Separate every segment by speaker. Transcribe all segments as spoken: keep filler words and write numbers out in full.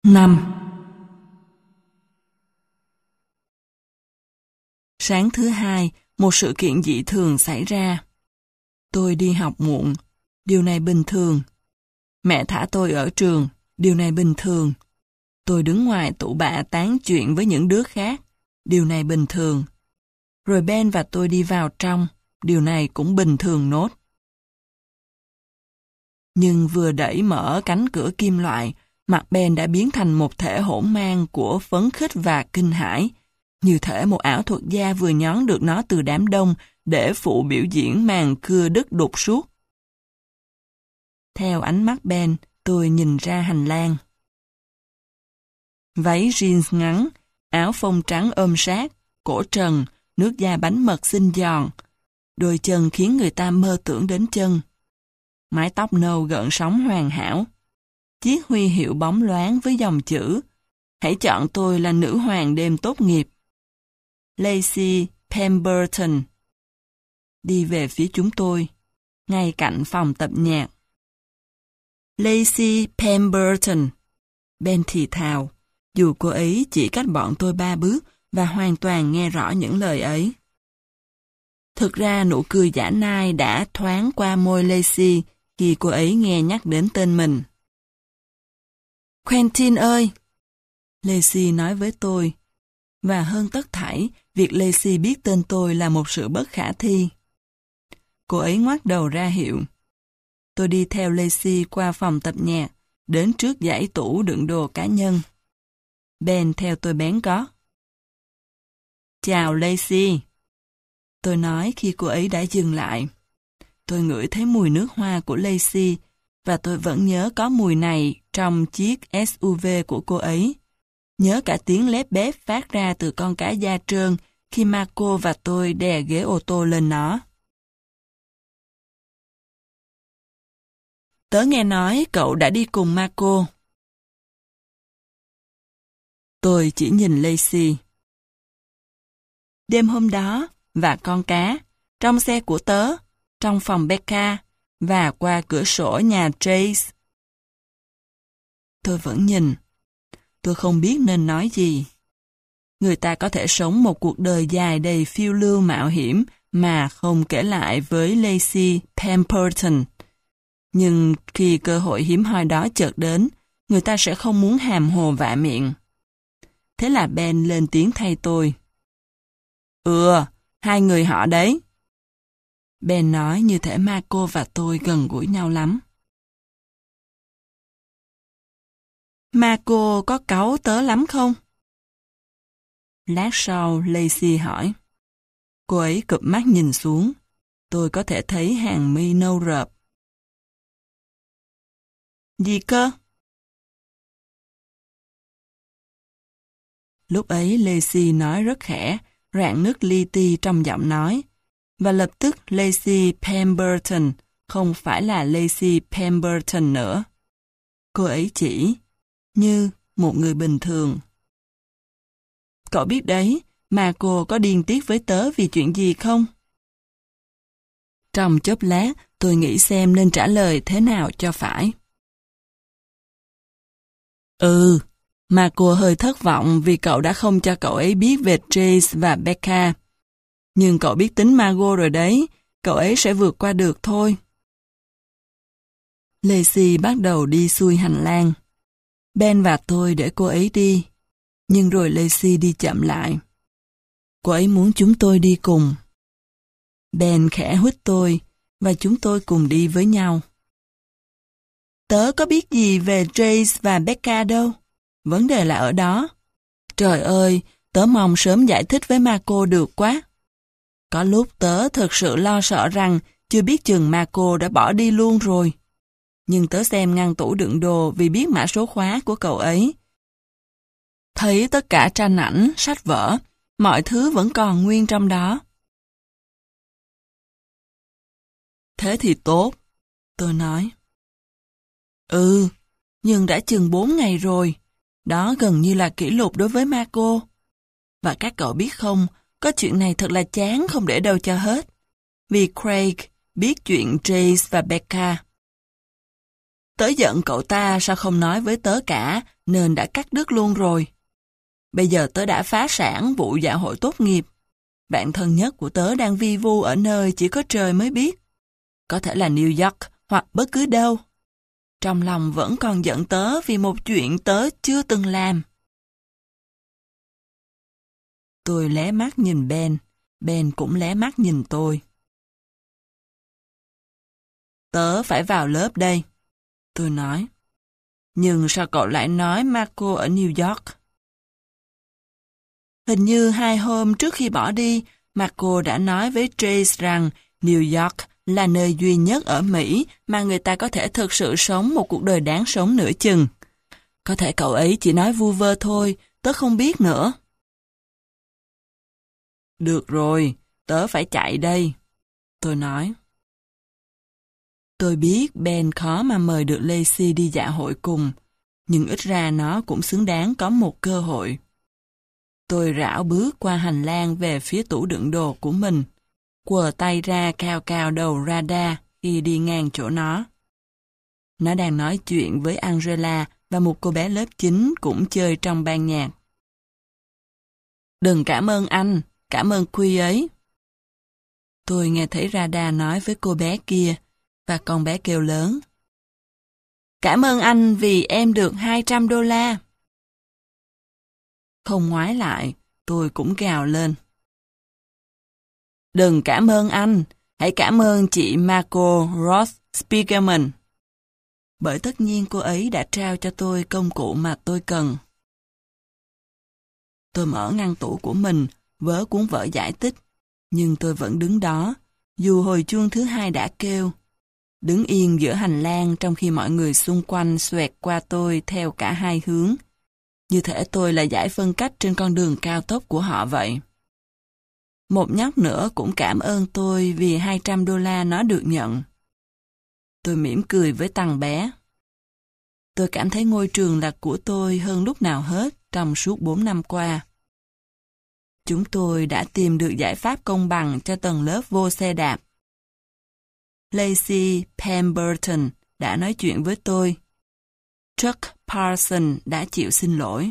Speaker 1: năm. Sáng thứ hai, một sự kiện dị thường xảy ra. Tôi đi học muộn, điều này bình thường. Mẹ thả tôi ở trường, điều này bình thường. Tôi đứng ngoài tủ bạ tán chuyện với những đứa khác, điều này bình thường. Rồi Ben và tôi đi vào trong, điều này cũng bình thường nốt. Nhưng vừa đẩy mở cánh cửa kim loại, mặt Ben đã biến thành một thể hỗn mang của phấn khích và kinh hãi, như thể một ảo thuật gia vừa nhón được nó từ đám đông để phụ biểu diễn màn cưa đứt đục suốt. Theo ánh mắt Ben, tôi nhìn ra hành lang. Váy jeans ngắn, áo phông trắng ôm sát, cổ trần, nước da bánh mật xinh giòn. Đôi chân khiến người ta mơ tưởng đến chân. Mái tóc nâu gợn sóng hoàn hảo. Chiếc huy hiệu bóng loáng với dòng chữ: hãy chọn tôi là nữ hoàng đêm tốt nghiệp. Lacey Pemberton. Đi về phía chúng tôi, ngay cạnh phòng tập nhạc. Lacey Pemberton. Ben thì thào, dù cô ấy chỉ cách bọn tôi ba bước và hoàn toàn nghe rõ những lời ấy. Thực ra nụ cười giả nai đã thoáng qua môi Lacey khi cô ấy nghe nhắc đến tên mình. Quentin ơi! Lacey nói với tôi. Và hơn tất thảy, việc Lacey biết tên tôi là một sự bất khả thi. Cô ấy ngoác đầu ra hiệu. Tôi đi theo Lacey qua phòng tập nhạc, đến trước dãy tủ đựng đồ cá nhân. Ben theo tôi bén gót. Chào Lacey. Tôi nói khi cô ấy đã dừng lại. Tôi ngửi thấy mùi nước hoa của Lacey, và tôi vẫn nhớ có mùi này trong chiếc ét u vê của cô ấy. Nhớ cả tiếng lép bép phát ra từ con cá da trơn khi Marco và tôi đè ghế ô tô lên nó. Tớ nghe nói cậu đã đi cùng Marco. Tôi chỉ nhìn Lacey. Đêm hôm đó, và con cá, trong xe của tớ, trong phòng Becca, và qua cửa sổ nhà Trace. Tôi vẫn nhìn. Tôi không biết nên nói gì. Người ta có thể sống một cuộc đời dài đầy phiêu lưu mạo hiểm mà không kể lại với Lacey Pemberton. Nhưng khi cơ hội hiếm hoi đó chợt đến, người ta sẽ không muốn hàm hồ vạ miệng. Thế là Ben lên tiếng thay tôi. Ừ, hai người họ đấy. Ben nói như thể Marco và tôi gần gũi nhau lắm. Marco có cáu tớ lắm không? Lát sau, Lacey hỏi. Cô ấy cụp mắt nhìn xuống. Tôi có thể thấy hàng mi nâu rợp. Gì cơ? Lúc ấy Lacey nói rất khẽ, rạn nứt li ti trong giọng nói. Và lập tức Lacey Pemberton không phải là Lacey Pemberton nữa. Cô ấy chỉ như một người bình thường. Cậu biết đấy, mà cô có điên tiết với tớ vì chuyện gì không? Trong chốc lát, tôi nghĩ xem nên trả lời thế nào cho phải. Ừ, mà cô hơi thất vọng vì cậu đã không cho cậu ấy biết về Trace và Becca. Nhưng cậu biết tính Margot rồi đấy, cậu ấy sẽ vượt qua được thôi. Lacey bắt đầu đi xuôi hành lang. Ben và tôi để cô ấy đi, nhưng rồi Lacey đi chậm lại. Cô ấy muốn chúng tôi đi cùng. Ben khẽ huýt tôi, và chúng tôi cùng đi với nhau. Tớ có biết gì về Trace và Becca đâu. Vấn đề là ở đó. Trời ơi, tớ mong sớm giải thích với Marco được quá. Có lúc tớ thực sự lo sợ rằng chưa biết chừng Marco đã bỏ đi luôn rồi. Nhưng tớ xem ngăn tủ đựng đồ vì biết mã số khóa của cậu ấy. Thấy tất cả tranh ảnh, sách vở, mọi thứ vẫn còn nguyên trong đó. Thế thì tốt, tôi nói. Ừ, nhưng đã chừng bốn ngày rồi. Đó gần như là kỷ lục đối với Marco. Và các cậu biết không, có chuyện này thật là chán không để đâu cho hết. Vì Craig biết chuyện Trace và Becca. Tớ giận cậu ta sao không nói với tớ cả, nên đã cắt đứt luôn rồi. Bây giờ tớ đã phá sản vụ dạ hội tốt nghiệp. Bạn thân nhất của tớ đang vi vu ở nơi chỉ có trời mới biết. Có thể là New York hoặc bất cứ đâu. Trong lòng vẫn còn giận tớ vì một chuyện tớ chưa từng làm. Tôi lé mắt nhìn Ben, Ben cũng lé mắt nhìn tôi. Tớ phải vào lớp đây, tôi nói. Nhưng sao cậu lại nói Marco ở New York? Hình như hai hôm trước khi bỏ đi, Marco đã nói với Trace rằng New York là nơi duy nhất ở Mỹ mà người ta có thể thực sự sống một cuộc đời đáng sống nửa chừng. Có thể cậu ấy chỉ nói vu vơ thôi, tớ không biết nữa. Được rồi, tớ phải chạy đây, tôi nói. Tôi biết Ben khó mà mời được Lacey đi dạ hội cùng, nhưng ít ra nó cũng xứng đáng có một cơ hội. Tôi rảo bước qua hành lang về phía tủ đựng đồ của mình, quờ tay ra cao cao đầu Radha khi đi ngang chỗ nó. Nó đang nói chuyện với Angela và một cô bé lớp chín cũng chơi trong ban nhạc. Đừng cảm ơn anh, cảm ơn Quy ấy. Tôi nghe thấy Radha nói với cô bé kia, và con bé kêu lớn. Cảm ơn anh vì em được hai trăm đô la. Không ngoái lại, tôi cũng gào lên. Đừng cảm ơn anh, hãy cảm ơn chị Marco Roth Spiegelman. Bởi tất nhiên cô ấy đã trao cho tôi công cụ mà tôi cần. Tôi mở ngăn tủ của mình, vớ cuốn vở giải tích, nhưng tôi vẫn đứng đó, dù hồi chuông thứ hai đã kêu. Đứng yên giữa hành lang trong khi mọi người xung quanh xoẹt qua tôi theo cả hai hướng. Như thể tôi là dải phân cách trên con đường cao tốc của họ vậy. Một nhóc nữa cũng cảm ơn tôi vì hai trăm đô la nó được nhận. Tôi mỉm cười với thằng bé. Tôi cảm thấy ngôi trường là của tôi hơn lúc nào hết trong suốt bốn năm qua. Chúng tôi đã tìm được giải pháp công bằng cho tầng lớp vô xe đạp. Lacey Pemberton đã nói chuyện với tôi. Chuck Parson đã chịu xin lỗi.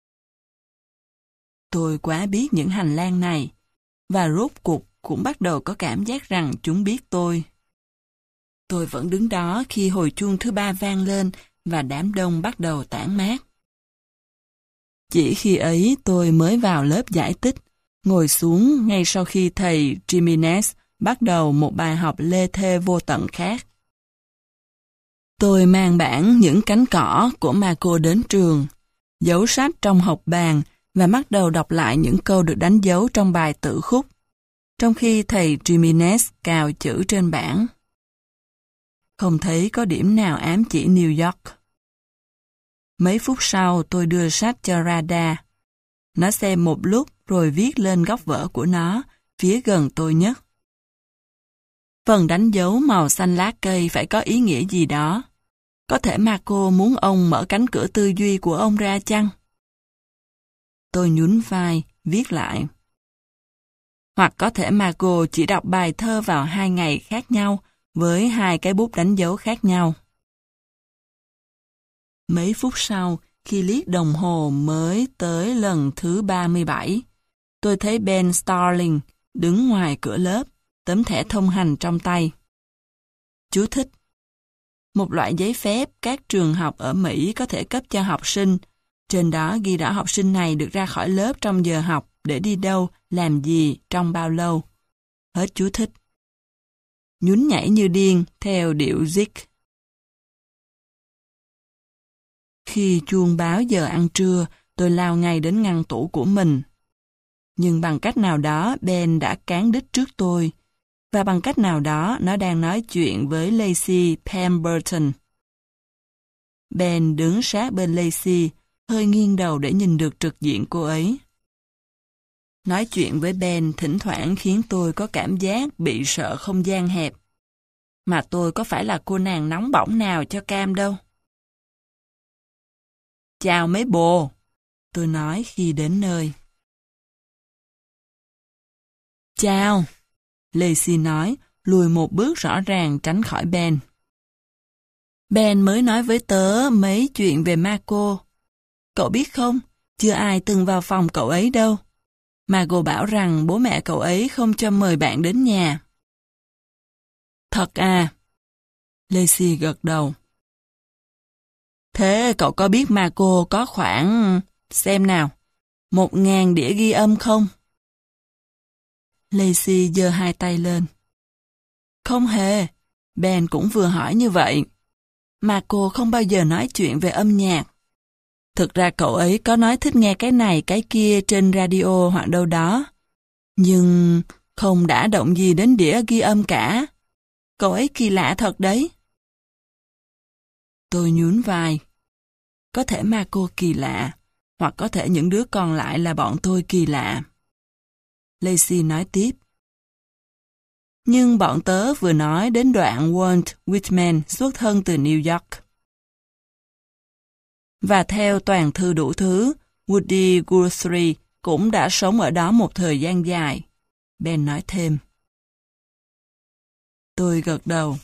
Speaker 1: Tôi quá biết những hành lang này, và rốt cuộc cũng bắt đầu có cảm giác rằng chúng biết tôi. Tôi vẫn đứng đó khi hồi chuông thứ ba vang lên và đám đông bắt đầu tản mát. Chỉ khi ấy tôi mới vào lớp giải tích, ngồi xuống ngay sau khi thầy Jimenez bắt đầu một bài học lê thê vô tận khác. Tôi mang bản Những cánh cỏ của Marco đến trường, giấu sách trong học bàn và bắt đầu đọc lại những câu được đánh dấu trong bài tự khúc, trong khi thầy Jimenez cào chữ trên bảng. Không thấy có điểm nào ám chỉ New York. Mấy phút sau tôi đưa sách cho Radha. Nó xem một lúc rồi viết lên góc vở của nó, phía gần tôi nhất. Phần đánh dấu màu xanh lá cây phải có ý nghĩa gì đó. Có thể Marco muốn ông mở cánh cửa tư duy của ông ra chăng? Tôi nhún vai, viết lại. Hoặc có thể Marco chỉ đọc bài thơ vào hai ngày khác nhau với hai cái bút đánh dấu khác nhau. Mấy phút sau, khi liếc đồng hồ mới tới lần thứ ba mươi bảy, tôi thấy Ben Starling đứng ngoài cửa lớp, tấm thẻ thông hành trong tay. Chú thích: một loại giấy phép các trường học ở Mỹ có thể cấp cho học sinh. Trên đó ghi rõ học sinh này được ra khỏi lớp trong giờ học để đi đâu, làm gì, trong bao lâu. Hết chú thích. Nhún nhảy như điên theo điệu Zik. Khi chuông báo giờ ăn trưa, tôi lao ngay đến ngăn tủ của mình. Nhưng bằng cách nào đó Ben đã cán đích trước tôi, và bằng cách nào đó nó đang nói chuyện với Lacey Pemberton. Ben đứng sát bên Lacey, hơi nghiêng đầu để nhìn được trực diện cô ấy. Nói chuyện với Ben thỉnh thoảng khiến tôi có cảm giác bị sợ không gian hẹp. Mà tôi có phải là cô nàng nóng bỏng nào cho cam đâu. Chào mấy bồ, tôi nói khi đến nơi. Chào, Lacey nói, lùi một bước rõ ràng tránh khỏi Ben. Ben mới nói với tớ mấy chuyện về Marco. Cậu biết không, chưa ai từng vào phòng cậu ấy đâu. Marco bảo rằng bố mẹ cậu ấy không cho mời bạn đến nhà. Thật à? Lacey gật đầu. Thế cậu có biết Marco có khoảng, xem nào, một ngàn đĩa ghi âm không? Lacey giơ hai tay lên. Không hề, Ben cũng vừa hỏi như vậy. Marco không bao giờ nói chuyện về âm nhạc. Thực ra cậu ấy có nói thích nghe cái này cái kia trên radio hoặc đâu đó. Nhưng không đã động gì đến đĩa ghi âm cả. Cậu ấy kỳ lạ thật đấy. Tôi nhún vai. Có thể Marco kỳ lạ, hoặc có thể những đứa còn lại là bọn tôi kỳ lạ. Lacey nói tiếp. Nhưng bọn tớ vừa nói đến đoạn Walt Whitman xuất thân từ New York. Và theo toàn thư đủ thứ, Woody Guthrie cũng đã sống ở đó một thời gian dài. Ben nói thêm. Tôi gật đầu.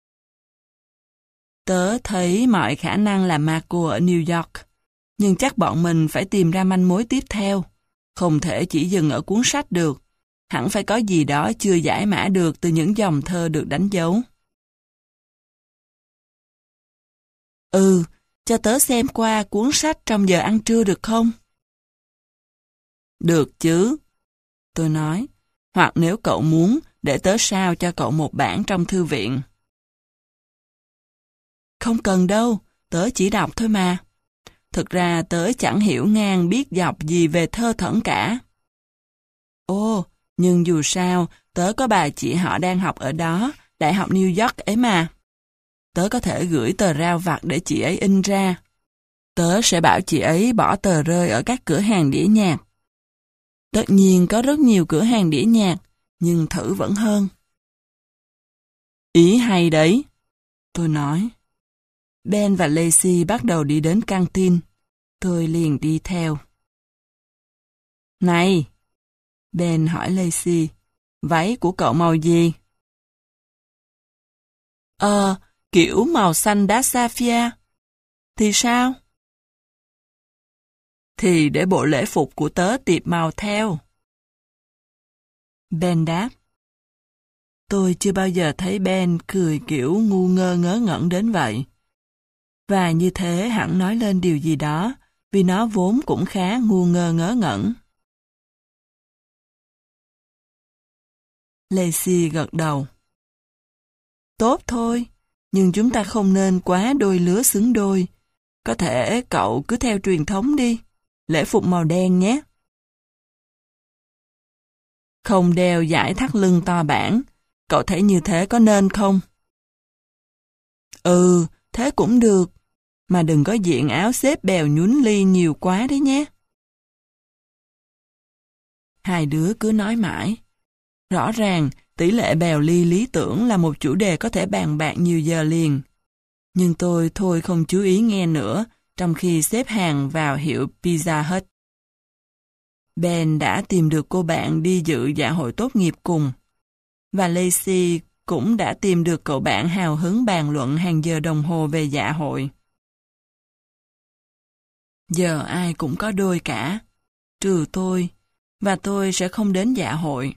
Speaker 1: Tớ thấy mọi khả năng là Marco ở New York, nhưng chắc bọn mình phải tìm ra manh mối tiếp theo. Không thể chỉ dừng ở cuốn sách được. Hẳn phải có gì đó chưa giải mã được từ những dòng thơ được đánh dấu. Ừ, cho tớ xem qua cuốn sách trong giờ ăn trưa được không? Được chứ, tôi nói. Hoặc nếu cậu muốn, để tớ sao cho cậu một bản trong thư viện. Không cần đâu, tớ chỉ đọc thôi mà. Thực ra tớ chẳng hiểu ngang biết dọc gì về thơ thẩn cả. Ồ, nhưng dù sao, tớ có bà chị họ đang học ở đó, Đại học New York ấy mà. Tớ có thể gửi tờ rao vặt để chị ấy in ra. Tớ sẽ bảo chị ấy bỏ tờ rơi ở các cửa hàng đĩa nhạc. Tất nhiên có rất nhiều cửa hàng đĩa nhạc, nhưng thử vẫn hơn. Ý hay đấy, tôi nói. Ben và Lacey bắt đầu đi đến căng tin. Tôi liền đi theo. Này! Ben hỏi Lacey, váy của cậu màu gì? Ờ, kiểu màu xanh đá sapphire. Thì sao? Thì để bộ lễ phục của tớ tiệp màu theo. Ben đáp. Tôi chưa bao giờ thấy Ben cười kiểu ngu ngơ ngớ ngẩn đến vậy. Và như thế hẳn nói lên điều gì đó, vì nó vốn cũng khá ngu ngơ ngớ ngẩn. Lacey gật đầu. Tốt thôi, nhưng chúng ta không nên quá đôi lứa xứng đôi. Có thể cậu cứ theo truyền thống đi, lễ phục màu đen nhé. Không đeo dải thắt lưng to bản, cậu thấy như thế có nên không? Ừ, thế cũng được, mà đừng có diện áo xếp bèo nhún ly nhiều quá đấy nhé. Hai đứa cứ nói mãi. Rõ ràng, tỷ lệ bèo ly lý tưởng là một chủ đề có thể bàn bạc nhiều giờ liền. Nhưng tôi thôi không chú ý nghe nữa, trong khi xếp hàng vào hiệu Pizza Hut. Ben đã tìm được cô bạn đi dự dạ hội tốt nghiệp cùng. Và Lacey cũng đã tìm được cậu bạn hào hứng bàn luận hàng giờ đồng hồ về dạ hội. Giờ ai cũng có đôi cả, trừ tôi, và tôi sẽ không đến dạ hội.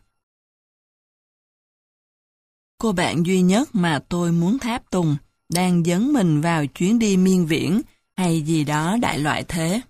Speaker 1: Cô bạn duy nhất mà tôi muốn tháp tùng đang dấn mình vào chuyến đi miên viễn hay gì đó đại loại thế.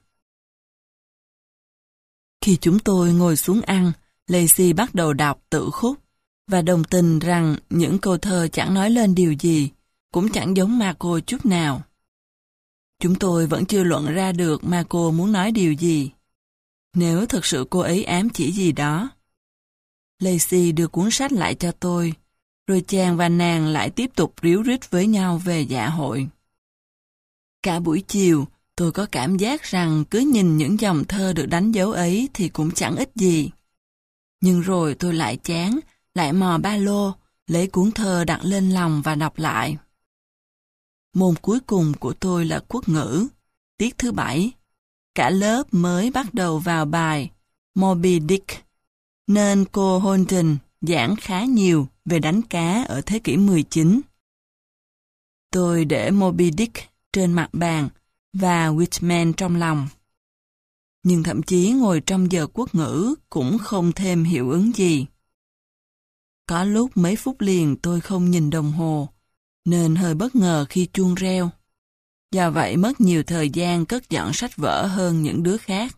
Speaker 1: Khi chúng tôi ngồi xuống ăn, Lacey bắt đầu đọc tự khúc và đồng tình rằng những câu thơ chẳng nói lên điều gì, cũng chẳng giống Marco chút nào. Chúng tôi vẫn chưa luận ra được Marco muốn nói điều gì. Nếu thực sự cô ấy ám chỉ gì đó. Lacey đưa cuốn sách lại cho tôi, rồi chàng và nàng lại tiếp tục ríu rít với nhau về dạ hội. Cả buổi chiều, tôi có cảm giác rằng cứ nhìn những dòng thơ được đánh dấu ấy thì cũng chẳng ích gì. Nhưng rồi tôi lại chán, lại mò ba lô, lấy cuốn thơ đặt lên lòng và đọc lại. Môn cuối cùng của tôi là quốc ngữ, tiết thứ bảy. Cả lớp mới bắt đầu vào bài Moby Dick, nên cô Holden giảng khá nhiều về đánh cá ở thế kỷ mười chín. Tôi để Moby Dick trên mặt bàn và Whitman trong lòng. Nhưng thậm chí ngồi trong giờ quốc ngữ cũng không thêm hiệu ứng gì. Có lúc mấy phút liền tôi không nhìn đồng hồ, nên hơi bất ngờ khi chuông reo. Do vậy mất nhiều thời gian cất dọn sách vở hơn những đứa khác.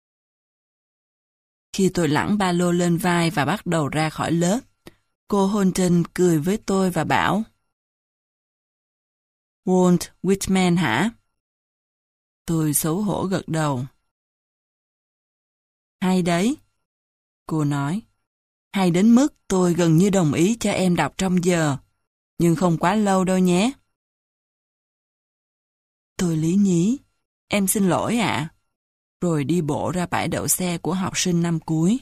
Speaker 1: Khi tôi lẳng ba lô lên vai và bắt đầu ra khỏi lớp, cô Holton cười với tôi và bảo: Walt Whitman hả? Tôi xấu hổ gật đầu. Hay đấy, cô nói. Hay đến mức tôi gần như đồng ý cho em đọc trong giờ, nhưng không quá lâu đâu nhé. Tôi lý nhí, em xin lỗi ạ. Rồi đi bộ ra bãi đậu xe của học sinh năm cuối.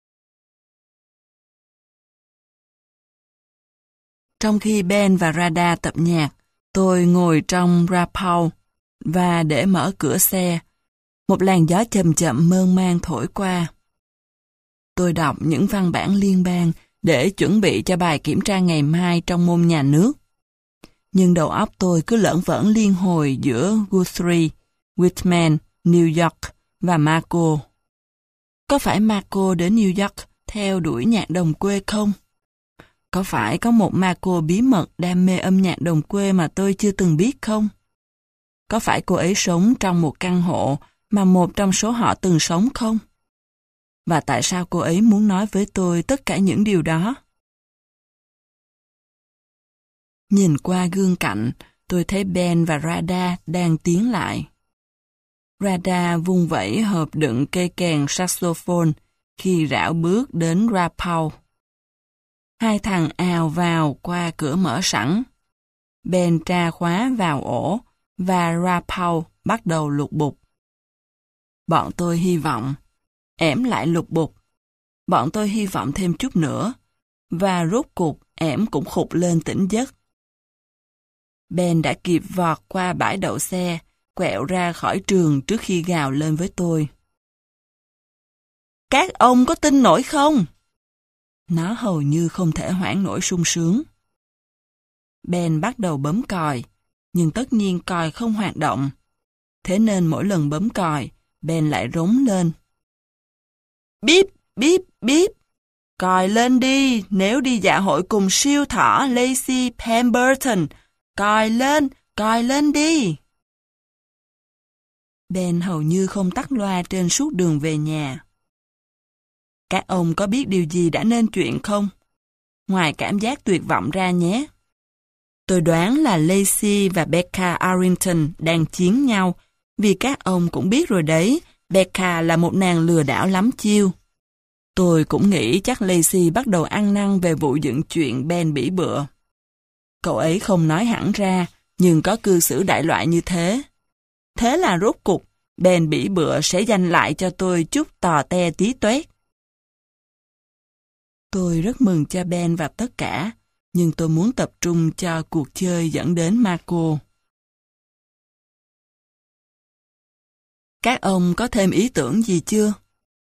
Speaker 1: Trong khi Ben và Rada tập nhạc, tôi ngồi trong Rapau và để mở cửa xe, một làn gió chậm chậm mơn man thổi qua. Tôi đọc những văn bản liên bang để chuẩn bị cho bài kiểm tra ngày mai trong môn nhà nước. Nhưng đầu óc tôi cứ lởn vởn liên hồi giữa Guthrie, Whitman, New York và Marco. Có phải Marco đến New York theo đuổi nhạc đồng quê không? Có phải có một Marco bí mật đam mê âm nhạc đồng quê mà tôi chưa từng biết không? Có phải cô ấy sống trong một căn hộ mà một trong số họ từng sống không? Và tại sao cô ấy muốn nói với tôi tất cả những điều đó? Nhìn qua gương cạnh, tôi thấy Ben và Rada đang tiến lại. Rada vung vẩy hộp đựng cây kèn saxophone khi rảo bước đến Rapau. Hai thằng ào vào qua cửa mở sẵn. Ben tra khóa vào ổ và Rapau bắt đầu lục bục. Bọn tôi hy vọng, ẻm lại lục bục. Bọn tôi hy vọng thêm chút nữa, và rốt cuộc ẻm cũng khụt lên tỉnh giấc. Ben đã kịp vọt qua bãi đậu xe, quẹo ra khỏi trường trước khi gào lên với tôi. Các ông có tin nổi không? Nó hầu như không thể hoãn nổi sung sướng. Ben bắt đầu bấm còi, nhưng tất nhiên còi không hoạt động. Thế nên mỗi lần bấm còi, Ben lại rống lên. Bíp, bíp, bíp. Còi lên đi, nếu đi dạ hội cùng siêu thỏ Lacey Pemberton. Còi lên, còi lên đi. Ben hầu như không tắt loa trên suốt đường về nhà. Các ông có biết điều gì đã nên chuyện không? Ngoài cảm giác tuyệt vọng ra nhé. Tôi đoán là Lacey và Becca Arrington đang chiến nhau, vì các ông cũng biết rồi đấy, Becca là một nàng lừa đảo lắm chiêu. Tôi cũng nghĩ chắc Lacey bắt đầu ăn năn về vụ dựng chuyện Ben bỉ bựa. Cậu ấy không nói hẳn ra, nhưng có cư xử đại loại như thế. Thế là rốt cục, Ben bỉ bựa sẽ dành lại cho tôi chút tò te tí toét. Tôi rất mừng cho Ben và tất cả, nhưng tôi muốn tập trung cho cuộc chơi dẫn đến Marco. Các ông có thêm ý tưởng gì chưa?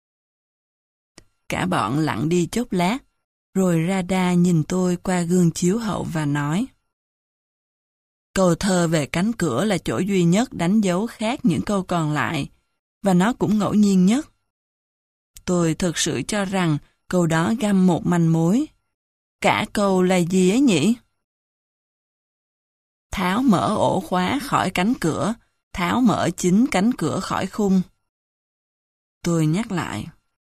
Speaker 1: Cả bọn lặng đi chốc lát, rồi Rada nhìn tôi qua gương chiếu hậu và nói. Câu thơ về cánh cửa là chỗ duy nhất đánh dấu khác những câu còn lại, và nó cũng ngẫu nhiên nhất. Tôi thực sự cho rằng câu đó găm một manh mối. Cả câu là gì ấy nhỉ? Tháo mở ổ khóa khỏi cánh cửa, tháo mở chính cánh cửa khỏi khung. Tôi nhắc lại.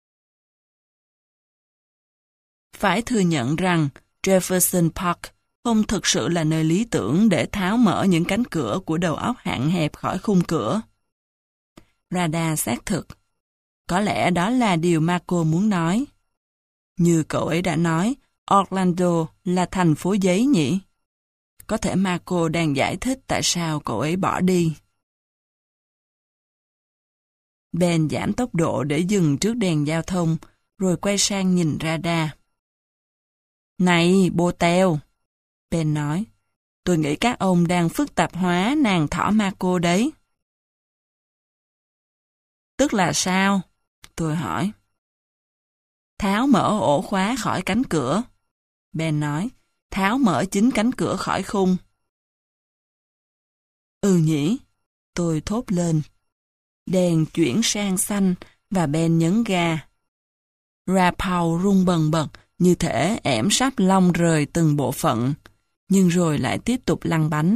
Speaker 1: Phải thừa nhận rằng Jefferson Park không thực sự là nơi lý tưởng để tháo mở những cánh cửa của đầu óc hạn hẹp khỏi khung cửa. Rada xác thực. Có lẽ đó là điều Marco muốn nói. Như cậu ấy đã nói, Orlando là thành phố giấy nhỉ? Có thể Marco đang giải thích tại sao cậu ấy bỏ đi. Ben giảm tốc độ để dừng trước đèn giao thông, rồi quay sang nhìn Rada. Này, bô teo! Ben nói, tôi nghĩ các ông đang phức tạp hóa nàng thỏ Marco đấy. Tức là sao? Tôi hỏi. Tháo mở ổ khóa khỏi cánh cửa. Ben nói, tháo mở chính cánh cửa khỏi khung. Ừ nhỉ, tôi thốt lên. Đèn chuyển sang xanh và Ben nhấn ga. Rapau rung bần bật như thể ẻm sắp long rời từng bộ phận, nhưng rồi lại tiếp tục lăn bánh.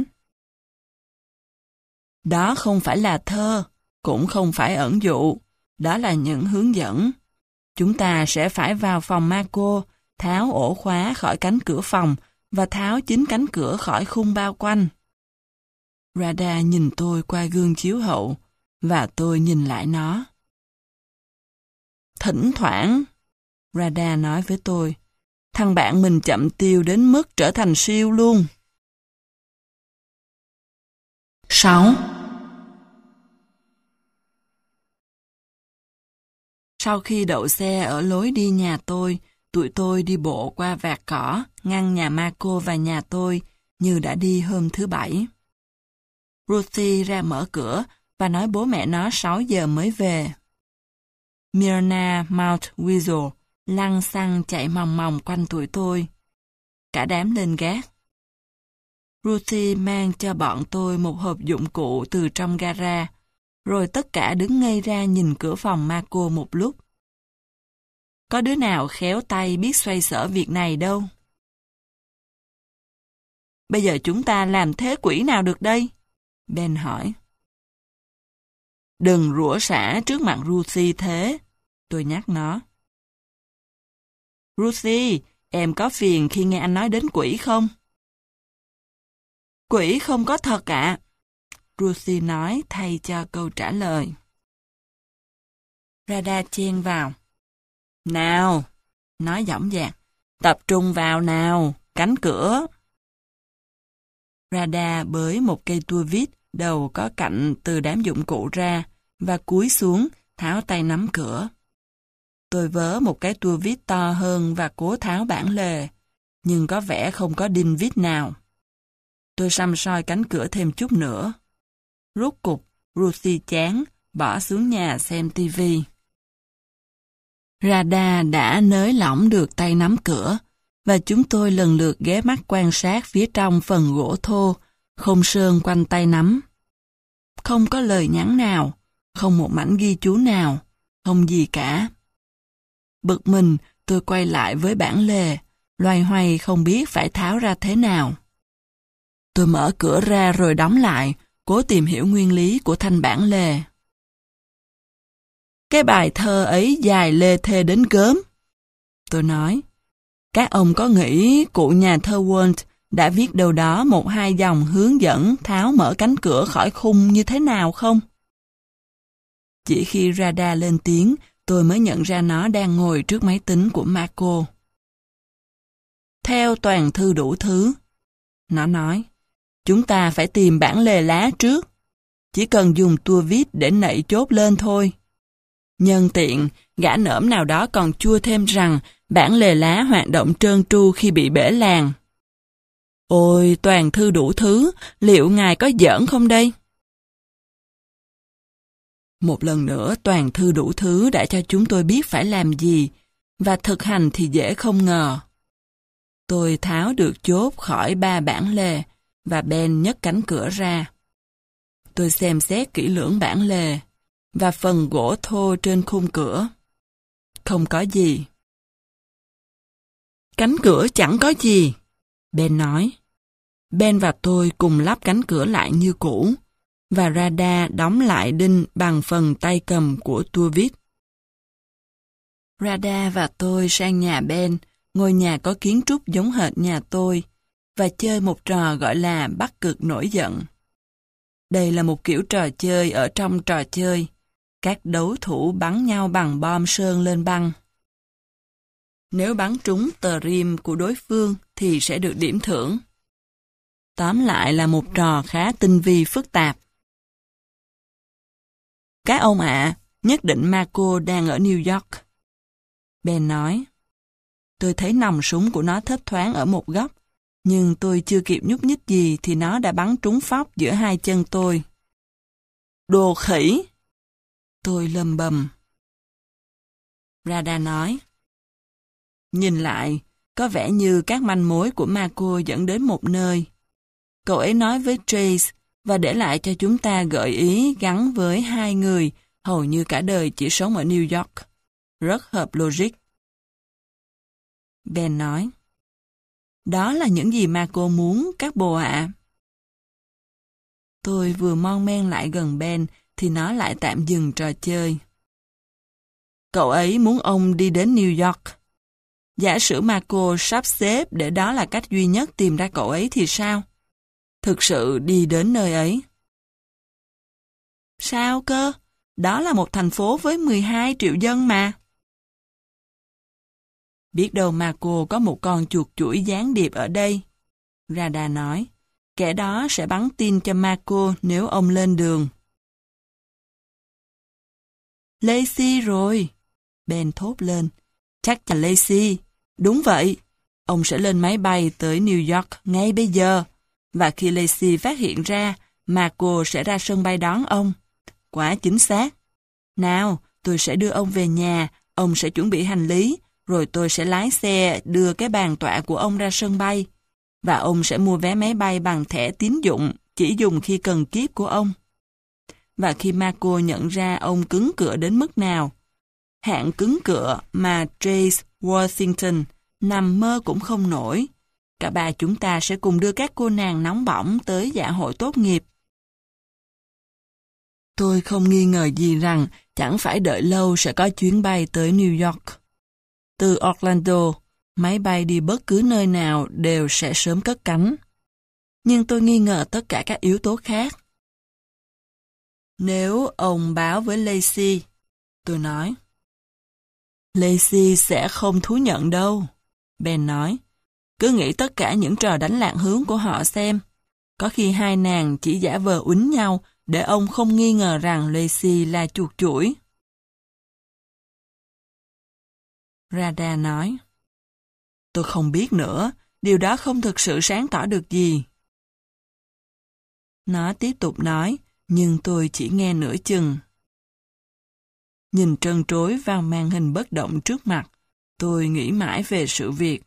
Speaker 1: Đó không phải là thơ, cũng không phải ẩn dụ, đó là những hướng dẫn. Chúng ta sẽ phải vào phòng Marco, tháo ổ khóa khỏi cánh cửa phòng và tháo chính cánh cửa khỏi khung bao quanh. Rada nhìn tôi qua gương chiếu hậu, và tôi nhìn lại nó. Thỉnh thoảng, Rada nói với tôi, thằng bạn mình chậm tiêu đến mức trở thành siêu luôn. sáu. Sau khi đậu xe ở lối đi nhà tôi, tụi tôi đi bộ qua vạt cỏ, ngăn nhà Marco và nhà tôi, như đã đi hôm thứ Bảy. Ruthie ra mở cửa và nói bố mẹ nó sáu giờ mới về. Myrna Mount Weasel lăng xăng chạy mòng mòng quanh tụi tôi. Cả đám lên gác. Ruthie mang cho bọn tôi một hộp dụng cụ từ trong gara, rồi tất cả đứng ngây ra nhìn cửa phòng Marco một lúc. Có đứa nào khéo tay biết xoay sở việc này đâu. Bây giờ chúng ta làm thế quỷ nào được đây? Ben hỏi. Đừng rủa xả trước mặt Ruthie thế, tôi nhắc nó. Ruthie, em có phiền khi nghe anh nói đến quỷ không? Quỷ không có thật ạ, à? Ruthie nói thay cho câu trả lời. Rada chen vào. Nào, nói dõng dạc, tập trung vào nào, cánh cửa. Rada bới một cây tua vít đầu có cạnh từ đám dụng cụ ra và cúi xuống tháo tay nắm cửa. Tôi vớ một cái tua vít to hơn và cố tháo bản lề, nhưng có vẻ không có đinh vít nào. Tôi săm soi cánh cửa thêm chút nữa. Rốt cục, Ruthie chán, bỏ xuống nhà xem tivi. Rada đã nới lỏng được tay nắm cửa, và chúng tôi lần lượt ghé mắt quan sát phía trong phần gỗ thô, không sơn quanh tay nắm. Không có lời nhắn nào, không một mảnh ghi chú nào, không gì cả. Bực mình, tôi quay lại với bản lề, loay hoay không biết phải tháo ra thế nào. Tôi mở cửa ra rồi đóng lại, cố tìm hiểu nguyên lý của thanh bản lề. Cái bài thơ ấy dài lê thê đến gớm. Tôi nói, các ông có nghĩ cụ nhà thơ Walt đã viết đâu đó một hai dòng hướng dẫn tháo mở cánh cửa khỏi khung như thế nào không? Chỉ khi Rada lên tiếng, tôi mới nhận ra nó đang ngồi trước máy tính của Marco. Theo toàn thư đủ thứ, nó nói, chúng ta phải tìm bản lề lá trước. Chỉ cần dùng tua vít để nạy chốt lên thôi. Nhân tiện, gã nỡm nào đó còn chua thêm rằng bản lề lá hoạt động trơn tru khi bị bể làn. Ôi, toàn thư đủ thứ, liệu ngài có giỡn không đây? Một lần nữa, toàn thư đủ thứ đã cho chúng tôi biết phải làm gì, và thực hành thì dễ không ngờ. Tôi tháo được chốt khỏi ba bản lề, và Ben nhấc cánh cửa ra. Tôi xem xét kỹ lưỡng bản lề, và phần gỗ thô trên khung cửa. Không có gì. Cánh cửa chẳng có gì, Ben nói. Ben và tôi cùng lắp cánh cửa lại như cũ, và Rada đóng lại đinh bằng phần tay cầm của tua vít. Rada và tôi sang nhà Ben, ngôi nhà có kiến trúc giống hệt nhà tôi, và chơi một trò gọi là bắt cực nổi giận. Đây là một kiểu trò chơi ở trong trò chơi. Các đấu thủ bắn nhau bằng bom sơn lên băng. Nếu bắn trúng tờ rim của đối phương thì sẽ được điểm thưởng. Tóm lại là một trò khá tinh vi phức tạp. Các ông ạ, nhất định Marco đang ở New York. Ben nói. Tôi thấy nòng súng của nó thấp thoáng ở một góc, nhưng tôi chưa kịp nhúc nhích gì thì nó đã bắn trúng phóc giữa hai chân tôi. Đồ khỉ! Tôi lầm bầm. Rada nói. Nhìn lại, có vẻ như các manh mối của Marco dẫn đến một nơi. Cậu ấy nói với Trace và để lại cho chúng ta gợi ý gắn với hai người hầu như cả đời chỉ sống ở New York. Rất hợp logic. Ben nói. Đó là những gì mà cô muốn, các bồ ạ. Tôi vừa mon men lại gần Ben thì nó lại tạm dừng trò chơi. Cậu ấy muốn ông đi đến New York. Giả sử mà cô sắp xếp để đó là cách duy nhất tìm ra cậu ấy thì sao? Thực sự đi đến nơi ấy. Sao cơ? Đó là một thành phố với mười hai triệu dân mà. Biết đâu mà cô có một con chuột chuỗi gián điệp ở đây. Rada nói. Kẻ đó sẽ bắn tin cho Marco nếu ông lên đường. Lacey rồi. Ben thốt lên. Chắc là Lacey. Đúng vậy. Ông sẽ lên máy bay tới New York ngay bây giờ. Và khi Lacey phát hiện ra, Marco sẽ ra sân bay đón ông. Quá chính xác. Nào, tôi sẽ đưa ông về nhà. Ông sẽ chuẩn bị hành lý. Rồi tôi sẽ lái xe đưa cái bàn tọa của ông ra sân bay. Và ông sẽ mua vé máy bay bằng thẻ tín dụng, chỉ dùng khi cần kiếp của ông. Và khi Marco nhận ra ông cứng cựa đến mức nào, hạng cứng cựa mà Trace Worthington nằm mơ cũng không nổi, cả ba chúng ta sẽ cùng đưa các cô nàng nóng bỏng tới dạ hội tốt nghiệp. Tôi không nghi ngờ gì rằng chẳng phải đợi lâu sẽ có chuyến bay tới New York. Từ Orlando, máy bay đi bất cứ nơi nào đều sẽ sớm cất cánh. Nhưng tôi nghi ngờ tất cả các yếu tố khác. Nếu ông báo với Lacey, tôi nói. Lacey sẽ không thú nhận đâu, Ben nói. Cứ nghĩ tất cả những trò đánh lạc hướng của họ xem. Có khi hai nàng chỉ giả vờ uýnh nhau để ông không nghi ngờ rằng Lacey là chuột chuỗi. Rada nói. Tôi không biết nữa, điều đó không thực sự sáng tỏ được gì. Nó tiếp tục nói, nhưng tôi chỉ nghe nửa chừng. Nhìn trân trối vào màn hình bất động trước mặt, tôi nghĩ mãi về sự việc.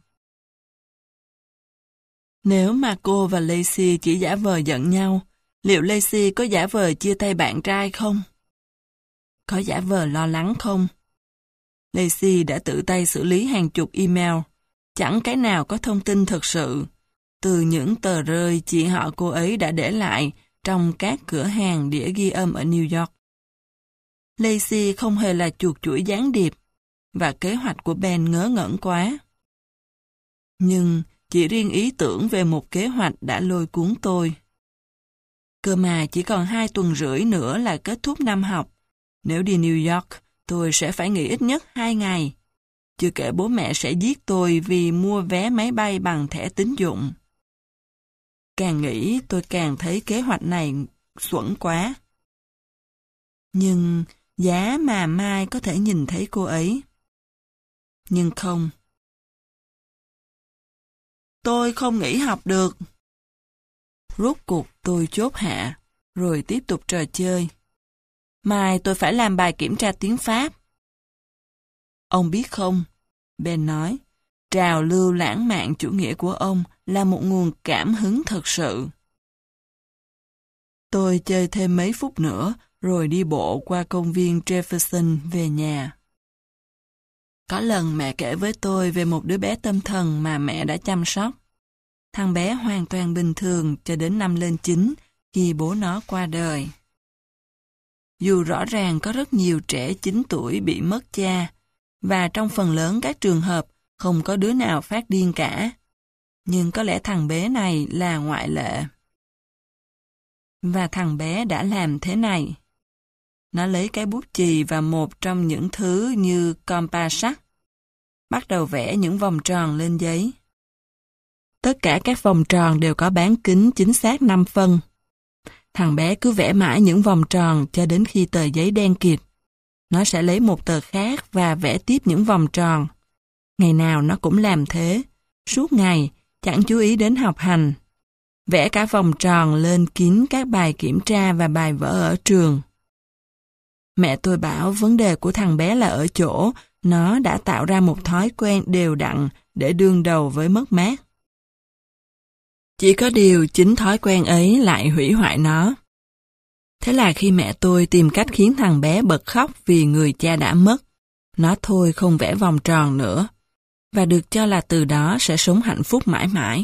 Speaker 1: Nếu mà cô và Lacey chỉ giả vờ giận nhau, liệu Lacey có giả vờ chia tay bạn trai không? Có giả vờ lo lắng không? Lacey đã tự tay xử lý hàng chục email, chẳng cái nào có thông tin thực sự, từ những tờ rơi chị họ cô ấy đã để lại trong các cửa hàng đĩa ghi âm ở New York. Lacey không hề là chuột chuỗi gián điệp, và kế hoạch của Ben ngớ ngẩn quá. Nhưng chỉ riêng ý tưởng về một kế hoạch đã lôi cuốn tôi. Cơ mà chỉ còn hai tuần rưỡi nữa là kết thúc năm học. Nếu đi New York, tôi sẽ phải nghỉ ít nhất hai ngày. Chưa kể bố mẹ sẽ giết tôi vì mua vé máy bay bằng thẻ tín dụng. Càng nghĩ tôi càng thấy kế hoạch này xuẩn quá. Nhưng giá mà mai có thể nhìn thấy cô ấy. Nhưng không. Tôi không nghỉ học được. Rốt cuộc tôi chốt hạ, rồi tiếp tục trò chơi. Mai tôi phải làm bài kiểm tra tiếng Pháp. Ông biết không, Ben nói, trào lưu lãng mạn chủ nghĩa của ông là một nguồn cảm hứng thật sự. Tôi chơi thêm mấy phút nữa, rồi đi bộ qua công viên Jefferson về nhà. Có lần mẹ kể với tôi về một đứa bé tâm thần mà mẹ đã chăm sóc. Thằng bé hoàn toàn bình thường cho đến năm lên chín khi bố nó qua đời. Dù rõ ràng có rất nhiều trẻ chín tuổi bị mất cha, và trong phần lớn các trường hợp không có đứa nào phát điên cả, nhưng có lẽ thằng bé này là ngoại lệ. Và thằng bé đã làm thế này. Nó lấy cái bút chì và một trong những thứ như compa sắt, bắt đầu vẽ những vòng tròn lên giấy. Tất cả các vòng tròn đều có bán kính chính xác năm phân. Thằng bé cứ vẽ mãi những vòng tròn cho đến khi tờ giấy đen kịt. Nó sẽ lấy một tờ khác và vẽ tiếp những vòng tròn. Ngày nào nó cũng làm thế, suốt ngày, chẳng chú ý đến học hành. Vẽ cả vòng tròn lên kín các bài kiểm tra và bài vở ở trường. Mẹ tôi bảo vấn đề của thằng bé là ở chỗ nó đã tạo ra một thói quen đều đặn để đương đầu với mất mát. Chỉ có điều chính thói quen ấy lại hủy hoại nó. Thế là khi mẹ tôi tìm cách khiến thằng bé bật khóc vì người cha đã mất, nó thôi không vẽ vòng tròn nữa, và được cho là từ đó sẽ sống hạnh phúc mãi mãi.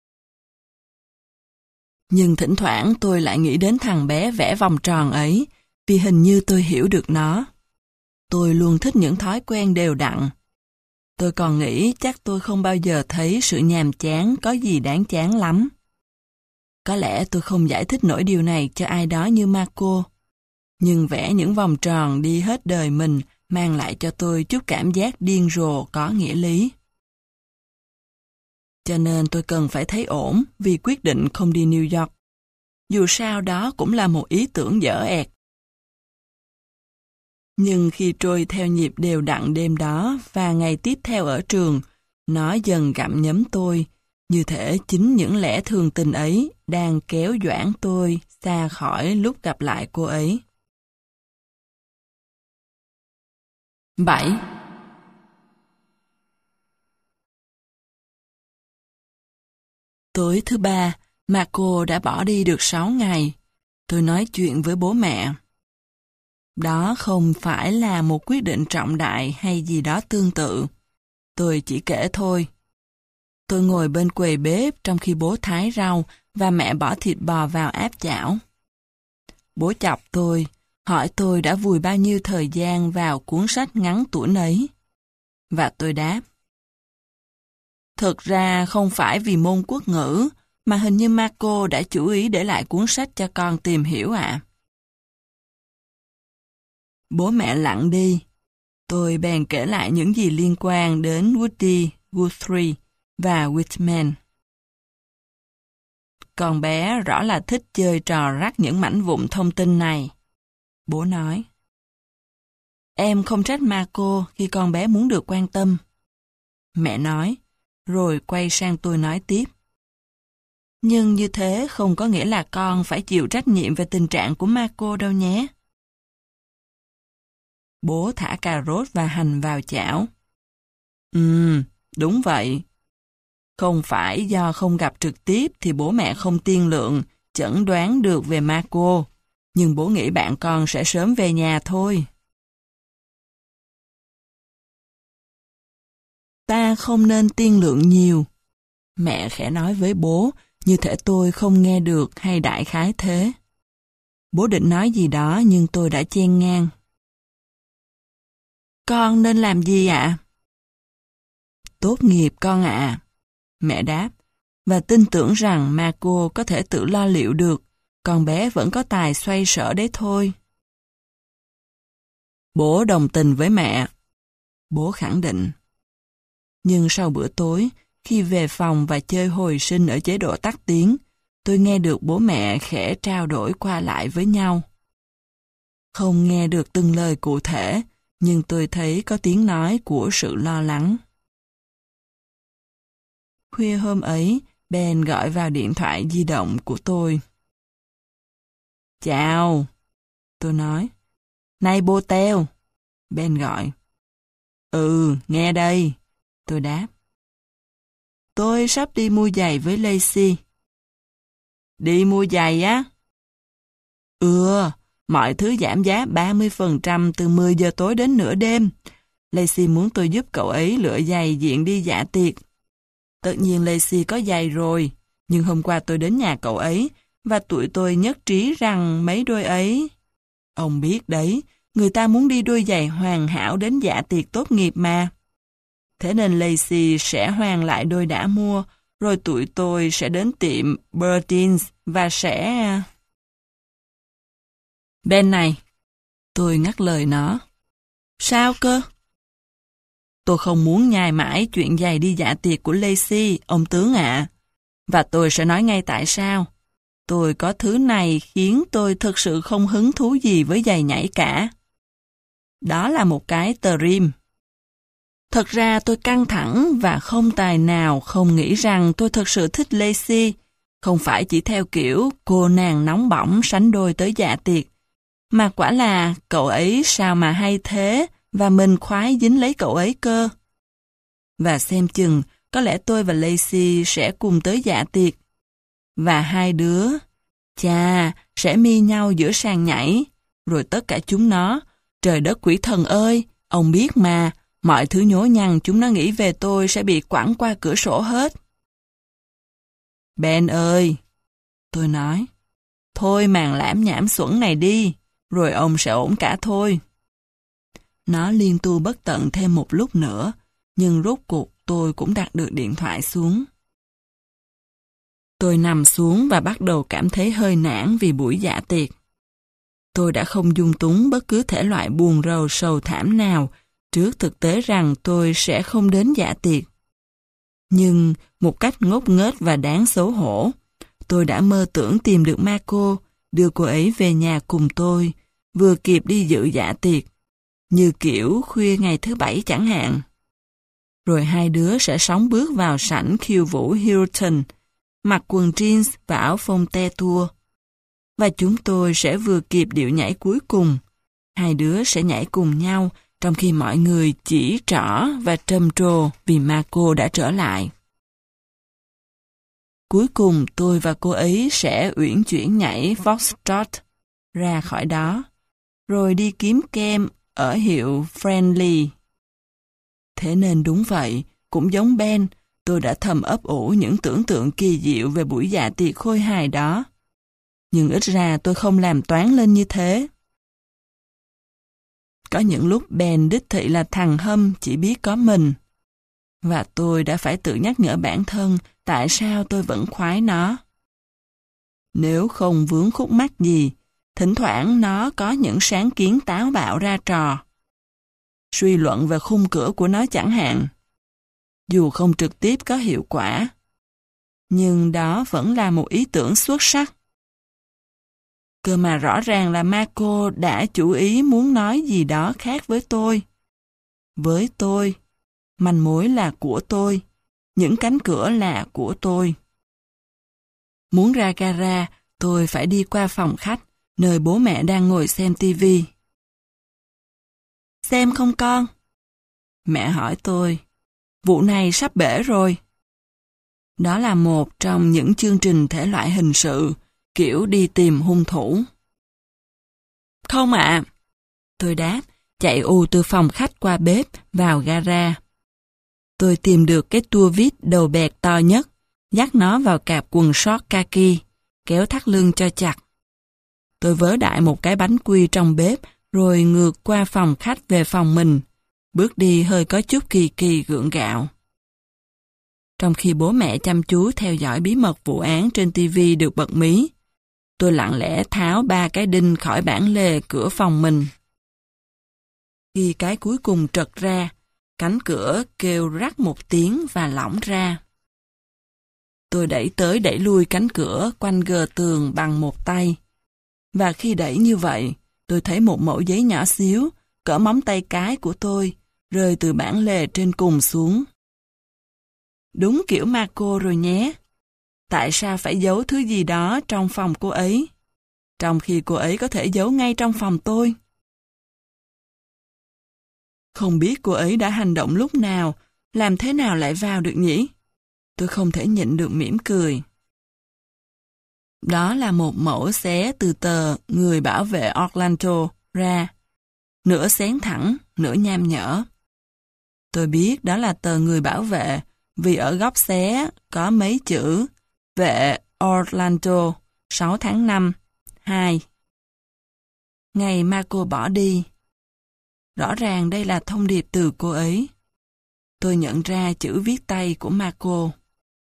Speaker 1: Nhưng thỉnh thoảng tôi lại nghĩ đến thằng bé vẽ vòng tròn ấy, vì hình như tôi hiểu được nó. Tôi luôn thích những thói quen đều đặn. Tôi còn nghĩ chắc tôi không bao giờ thấy sự nhàm chán có gì đáng chán lắm. Có lẽ tôi không giải thích nổi điều này cho ai đó như Marco, nhưng vẽ những vòng tròn đi hết đời mình mang lại cho tôi chút cảm giác điên rồ có nghĩa lý. Cho nên tôi cần phải thấy ổn vì quyết định không đi New York. Dù sao đó cũng là một ý tưởng dở ẹt. Nhưng khi trôi theo nhịp đều đặn đêm đó và ngày tiếp theo ở trường, nó dần gặm nhấm tôi, như thể chính những lẽ thường tình ấy đang kéo doãn tôi xa khỏi lúc gặp lại cô ấy. bảy. Tối thứ ba, Marco đã bỏ đi được sáu ngày. Tôi nói chuyện với bố mẹ. Đó không phải là một quyết định trọng đại hay gì đó tương tự. Tôi chỉ kể thôi. Tôi ngồi bên quầy bếp trong khi bố thái rau và mẹ bỏ thịt bò vào áp chảo. Bố chọc tôi, hỏi tôi đã vùi bao nhiêu thời gian vào cuốn sách ngắn tuổi ấy. Và tôi đáp. Thực ra không phải vì môn quốc ngữ, mà hình như Marco đã chủ ý để lại cuốn sách cho con tìm hiểu ạ. Bố mẹ lặng đi. Tôi bèn kể lại những gì liên quan đến Woody Guthrie và Whitman. Con bé rõ là thích chơi trò rắc những mảnh vụn thông tin này. Bố nói. Em không trách Marco khi con bé muốn được quan tâm. Mẹ nói, rồi quay sang tôi nói tiếp. Nhưng như thế không có nghĩa là con phải chịu trách nhiệm về tình trạng của Marco đâu nhé. Bố thả cà rốt và hành vào chảo. Ừm, đúng vậy. Không phải do không gặp trực tiếp thì bố mẹ không tiên lượng, chẩn đoán được về Marco, nhưng bố nghĩ bạn con sẽ sớm về nhà thôi. Ta không nên tiên lượng nhiều. Mẹ khẽ nói với bố, như thể tôi không nghe được hay đại khái thế. Bố định nói gì đó nhưng tôi đã chen ngang. Con nên làm gì ạ? Tốt nghiệp con ạ. Mẹ đáp, và tin tưởng rằng Marco có thể tự lo liệu được, con bé vẫn có tài xoay sở đấy thôi. Bố đồng tình với mẹ. Bố khẳng định. Nhưng sau bữa tối, khi về phòng và chơi hồi sinh ở chế độ tắt tiếng, tôi nghe được bố mẹ khẽ trao đổi qua lại với nhau. Không nghe được từng lời cụ thể, nhưng tôi thấy có tiếng nói của sự lo lắng. Khuya hôm ấy, Ben gọi vào điện thoại di động của tôi. Chào, tôi nói. Này bô teo, Ben gọi. Ừ, nghe đây, tôi đáp. Tôi sắp đi mua giày với Lacey. Đi mua giày á? Ừ, mọi thứ giảm giá ba mươi phần trăm từ mười giờ tối đến nửa đêm. Lacey muốn tôi giúp cậu ấy lựa giày diện đi dạ tiệc. Tất nhiên Lacey có giày rồi, nhưng hôm qua tôi đến nhà cậu ấy, và tụi tôi nhất trí rằng mấy đôi ấy... Ông biết đấy, người ta muốn đi đôi giày hoàn hảo đến dạ tiệc tốt nghiệp mà. Thế nên Lacey sẽ hoàn lại đôi đã mua, rồi tụi tôi sẽ đến tiệm Bertins và sẽ... Ben này, tôi ngắt lời nó. Sao cơ? Tôi không muốn nhai mãi chuyện giày đi dạ tiệc của Lacey, ông tướng ạ. Và tôi sẽ nói ngay tại sao. Tôi có thứ này khiến tôi thực sự không hứng thú gì với giày nhảy cả. Đó là một cái tờ rim. Thật ra tôi căng thẳng và không tài nào không nghĩ rằng tôi thực sự thích Lacey, không phải chỉ theo kiểu cô nàng nóng bỏng sánh đôi tới dạ tiệc, mà quả là cậu ấy sao mà hay thế và mình khoái dính lấy cậu ấy cơ. Và xem chừng, có lẽ tôi và Lacey sẽ cùng tới dạ tiệc. và hai đứa. Chà, sẽ mi nhau giữa sàn nhảy, rồi tất cả chúng nó. Trời đất quỷ thần ơi, ông biết mà, mọi thứ nhố nhăng chúng nó nghĩ về tôi sẽ bị quẳng qua cửa sổ hết. Ben ơi, tôi nói, thôi màn lãm nhảm xuẩn này đi, rồi ông sẽ ổn cả thôi. Nó liên tu bất tận thêm một lúc nữa, nhưng rốt cuộc tôi cũng đặt được điện thoại xuống. Tôi nằm xuống và bắt đầu cảm thấy hơi nản vì buổi dạ tiệc. Tôi đã không dung túng bất cứ thể loại buồn rầu sầu thảm nào trước thực tế rằng tôi sẽ không đến dạ tiệc. Nhưng một cách ngốc nghếch và đáng xấu hổ, tôi đã mơ tưởng tìm được Marco, đưa cô ấy về nhà cùng tôi, vừa kịp đi dự dạ tiệc, như kiểu khuya ngày thứ bảy chẳng hạn. Rồi hai đứa sẽ sóng bước vào sảnh khiêu vũ Hilton, mặc quần jeans và áo phông te tua. Và chúng tôi sẽ vừa kịp điệu nhảy cuối cùng. Hai đứa sẽ nhảy cùng nhau, trong khi mọi người chỉ trỏ và trầm trồ vì Marco đã trở lại. Cuối cùng tôi và cô ấy sẽ uyển chuyển nhảy Foxtrot ra khỏi đó, rồi đi kiếm kem ở hiệu Friendly. Thế nên đúng vậy, cũng giống Ben, tôi đã thầm ấp ủ những tưởng tượng kỳ diệu về buổi dạ tiệc khôi hài đó. Nhưng ít ra tôi không làm toán lên như thế. Có những lúc Ben đích thị là thằng hâm chỉ biết có mình. Và tôi đã phải tự nhắc nhở bản thân tại sao tôi vẫn khoái nó. Nếu không vướng khúc mắc gì, thỉnh thoảng nó có những sáng kiến táo bạo ra trò. Suy luận về khung cửa của nó chẳng hạn. Dù không trực tiếp có hiệu quả, nhưng đó vẫn là một ý tưởng xuất sắc. Cơ mà rõ ràng là Marco đã chủ ý muốn nói gì đó khác với tôi. Với tôi, manh mối là của tôi, những cánh cửa là của tôi. Muốn ra gara, tôi phải đi qua phòng khách, nơi bố mẹ đang ngồi xem tivi. Xem không con? Mẹ hỏi tôi, vụ này sắp bể rồi. Đó là một trong những chương trình thể loại hình sự, kiểu đi tìm hung thủ. Không ạ. Tôi đáp, chạy ù từ phòng khách qua bếp vào gara. Tôi tìm được cái tua vít đầu bẹt to nhất, dắt nó vào cạp quần short kaki, kéo thắt lưng cho chặt. Tôi vớ đại một cái bánh quy trong bếp, rồi ngược qua phòng khách về phòng mình, bước đi hơi có chút kỳ kỳ gượng gạo. Trong khi bố mẹ chăm chú theo dõi bí mật vụ án trên tivi được bật mí, tôi lặng lẽ tháo ba cái đinh khỏi bản lề cửa phòng mình. Khi cái cuối cùng trật ra, cánh cửa kêu rắc một tiếng và lỏng ra. Tôi đẩy tới đẩy lui cánh cửa quanh gờ tường bằng một tay. Và khi đẩy như vậy, tôi thấy một mẩu giấy nhỏ xíu, cỡ móng tay cái của tôi, rơi từ bản lề trên cùng xuống. Đúng kiểu Marco rồi nhé. Tại sao phải giấu thứ gì đó trong phòng cô ấy, trong khi cô ấy có thể giấu ngay trong phòng tôi? Không biết cô ấy đã hành động lúc nào, làm thế nào lại vào được nhỉ? Tôi không thể nhịn được mỉm cười. Đó là một mẫu xé từ tờ Người bảo vệ Orlando ra, nửa xén thẳng, nửa nham nhở. Tôi biết đó là tờ Người bảo vệ, vì ở góc xé có mấy chữ vệ Orlando, sáu tháng năm, hai. Ngày Marco bỏ đi. Rõ ràng đây là thông điệp từ cô ấy. Tôi nhận ra chữ viết tay của Marco.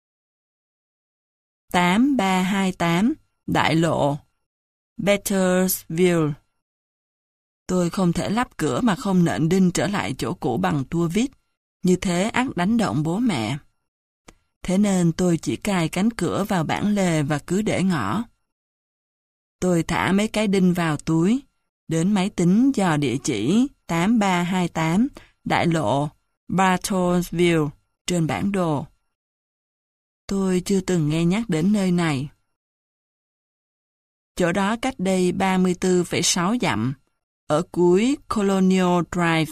Speaker 1: tám ba hai tám, Đại lộ, Bettersville. Tôi không thể lắp cửa mà không nện đinh trở lại chỗ cũ bằng tua vít, như thế ắt đánh động bố mẹ. Thế nên tôi chỉ cài cánh cửa vào bản lề và cứ để ngỏ. Tôi thả mấy cái đinh vào túi, đến máy tính dò địa chỉ tám ba hai tám, đại lộ, Bartlesville trên bản đồ. Tôi chưa từng nghe nhắc đến nơi này. Chỗ đó cách đây ba mươi tư phẩy sáu dặm, ở cuối Colonial Drive,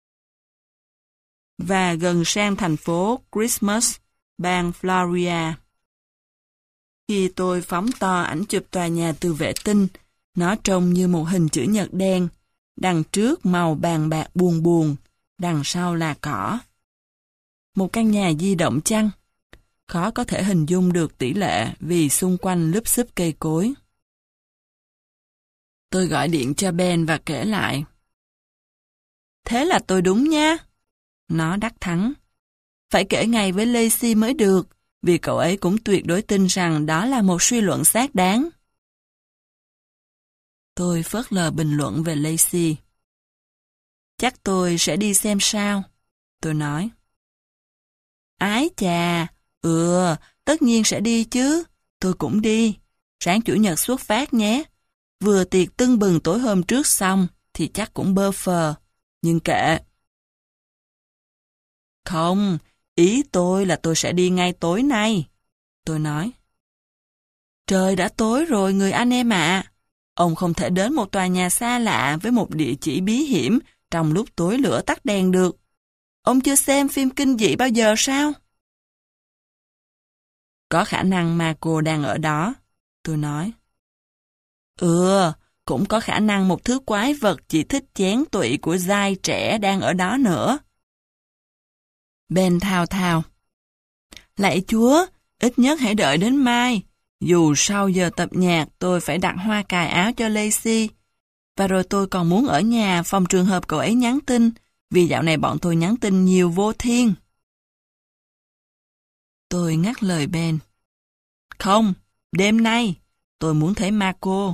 Speaker 1: và gần sang thành phố Christmas, bang Florida. Khi tôi phóng to ảnh chụp tòa nhà từ vệ tinh, nó trông như một hình chữ nhật đen, đằng trước màu vàng bạc buồn buồn, đằng sau là cỏ. Một căn nhà di động chăng? Khó có thể hình dung được tỷ lệ vì xung quanh lúp xúp cây cối. Tôi gọi điện cho Ben và kể lại. Thế là tôi đúng nha. Nó đắc thắng. Phải kể ngay với Lacey mới được, vì cậu ấy cũng tuyệt đối tin rằng đó là một suy luận xác đáng. Tôi phớt lờ bình luận về Lacey. Chắc tôi sẽ đi xem sao, tôi nói. Ái chà, ừ, tất nhiên sẽ đi chứ, tôi cũng đi. Sáng Chủ nhật xuất phát nhé. Vừa tiệc tưng bừng tối hôm trước xong, thì chắc cũng bơ phờ, nhưng kệ. Không, ý tôi là tôi sẽ đi ngay tối nay, tôi nói. Trời đã tối rồi người anh em ạ. Ông không thể đến một tòa nhà xa lạ với một địa chỉ bí hiểm trong lúc tối lửa tắt đèn được. Ông chưa xem phim kinh dị bao giờ sao? Có khả năng Marco đang ở đó, tôi nói. Ừ, cũng có khả năng một thứ quái vật chỉ thích chén tụy của giai trẻ đang ở đó nữa. Ben thao thao. Lạy Chúa, ít nhất hãy đợi đến mai. Dù sau giờ tập nhạc tôi phải đặt hoa cài áo cho Lacey. Và rồi tôi còn muốn ở nhà phòng trường hợp cậu ấy nhắn tin, vì dạo này bọn tôi nhắn tin nhiều vô thiên. Tôi ngắt lời Ben. Không, đêm nay, tôi muốn thấy Marco.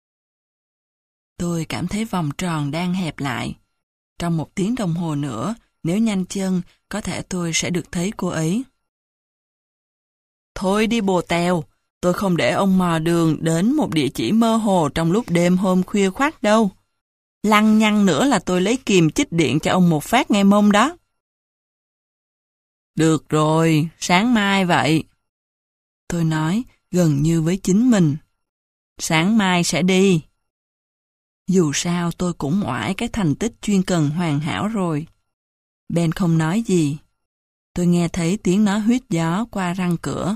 Speaker 1: Tôi cảm thấy vòng tròn đang hẹp lại. Trong một tiếng đồng hồ nữa, nếu nhanh chân, có thể tôi sẽ được thấy cô ấy. Thôi đi bồ tèo, tôi không để ông mò đường đến một địa chỉ mơ hồ trong lúc đêm hôm khuya khoắt đâu. Lăng nhăng nữa là tôi lấy kìm chích điện cho ông một phát ngay mông đó. Được rồi, sáng mai vậy. Tôi nói, gần như với chính mình. Sáng mai sẽ đi. Dù sao tôi cũng oải cái thành tích chuyên cần hoàn hảo rồi. Ben không nói gì. Tôi nghe thấy tiếng nó huýt gió qua răng cửa.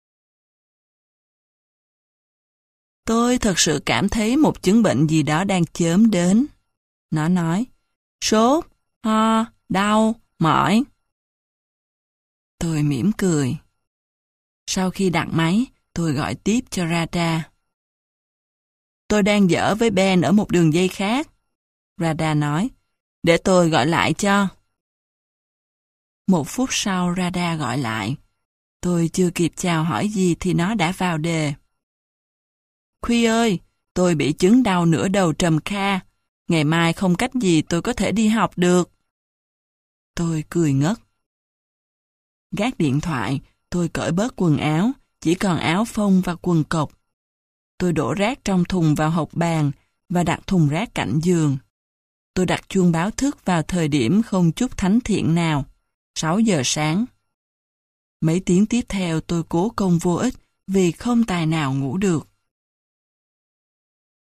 Speaker 1: Tôi thật sự cảm thấy một chứng bệnh gì đó đang chớm đến. Nó nói, sốt, ho, đau, mỏi. Tôi mỉm cười. Sau khi đặt máy, tôi gọi tiếp cho Rada. Tôi đang giở với Ben ở một đường dây khác. Rada nói, để tôi gọi lại cho. Một phút sau Rada gọi lại. Tôi chưa kịp chào hỏi gì thì nó đã vào đề. Khuy ơi, tôi bị chứng đau nửa đầu trầm kha. Ngày mai không cách gì tôi có thể đi học được. Tôi cười ngất. Gác điện thoại, tôi cởi bớt quần áo, chỉ còn áo phông và quần cộc. Tôi đổ rác trong thùng vào hộc bàn và đặt thùng rác cạnh giường. Tôi đặt chuông báo thức vào thời điểm không chút thánh thiện nào, sáu giờ sáng. Mấy tiếng tiếp theo tôi cố công vô ích vì không tài nào ngủ được.